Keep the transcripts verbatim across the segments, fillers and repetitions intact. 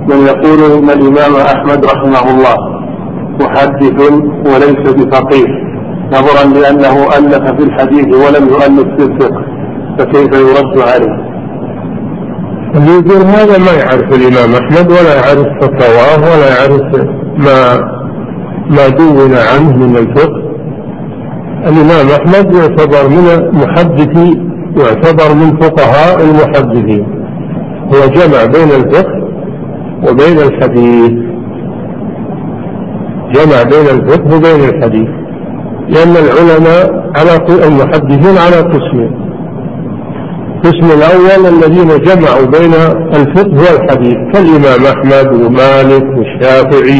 من يقول ان الامام احمد رحمه الله محدث وليس بفقيه، نظرا لانه الف في الحديث ولم يؤلف في الفقه، فكيف يرد عليه؟ اللي يقول هذا ما يعرف الامام احمد ولا يعرف فتواه ولا يعرف ما ما دون عنه من الفقه. الامام احمد يعتبر من محدثي، يعتبر من فقهاء المحدثين، هو جمع بين الفقه وبين الحديث، جمع بين الفقه وبين الحديث، لأن العلماء على المحدثين على قسمين. القسم الأول الذين جمعوا بين الفقه والحديث كالإمام أحمد ومالك والشافعي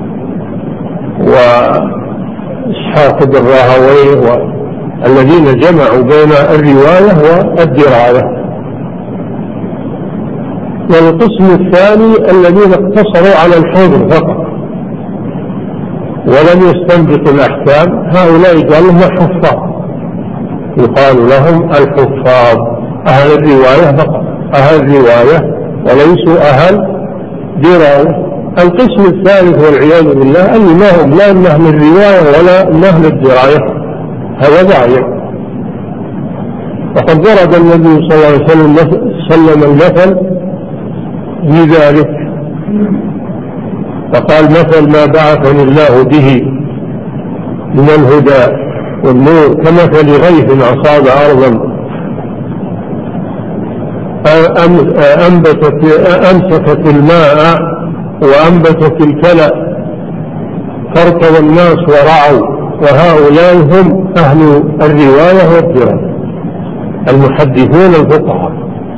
وإسحاق بن راهويه، والذين جمعوا بين الرواية والدراية. والقسم الثاني الذين اقتصروا على الحفظ فقط ولم يستنبطوا الأحكام، هؤلاء قالوا هم حفاظ، يقال لهم الحفاظ، أهل الرواية فقط، أهل الرواية وليسوا أهل دراية. القسم الثالث والعياذ بالله أن ما هم لا من أهل الرواية ولا من أهل الدراية، هذا ضايع. وقد ضرب النبي صلى الله عليه وسلم المثل لذلك، فقال مثل ما بعثني الله به من الهدى والنور كمثل غيث أصاب أرضا أنبتت أمسكت الماء وأنبتت الكلى فارتوى الناس ورعوا، وهؤلاء هم أهل الرواية والدراية المحدثون الفقهاء.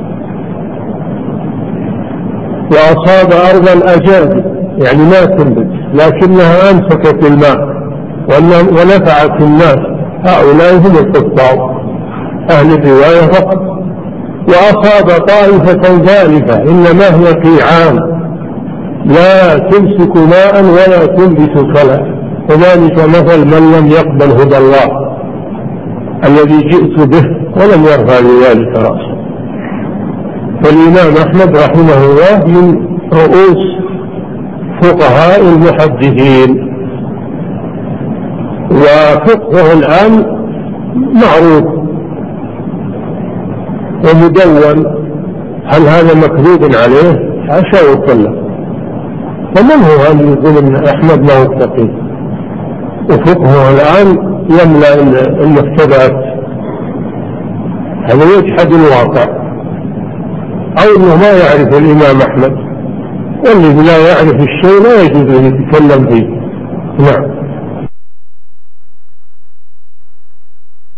وأصاب أرضا أجاد يعني ما تنبت لكنها أمسكت الماء ونفعت الناس، هؤلاء هم الحفاظ أهل الرواية فقط. وأصاب طائفة ذلك إنما هي قيعان لا تمسك ماء ولا تنبت كلا، وذلك مثل من لم يقبل هدى الله الذي جئت به ولم يرفع لذلك رأسه. فالإمام أحمد رحمه الله من رؤوس فقهاء المحدثين، وفقهه الآن معروف ومدون. هل هذا مكذوب عليه؟ حاشا وكلا. فمن هو أن يقول أن أحمد ما هو فقيه وفقهه الآن يملأ المكتبات؟ هذا يجحد الواقع، أو أنه ما يعرف الإمام أحمد، والذي لا يعرف الشيء لا يجوز أن يتكلم فيه. نعم.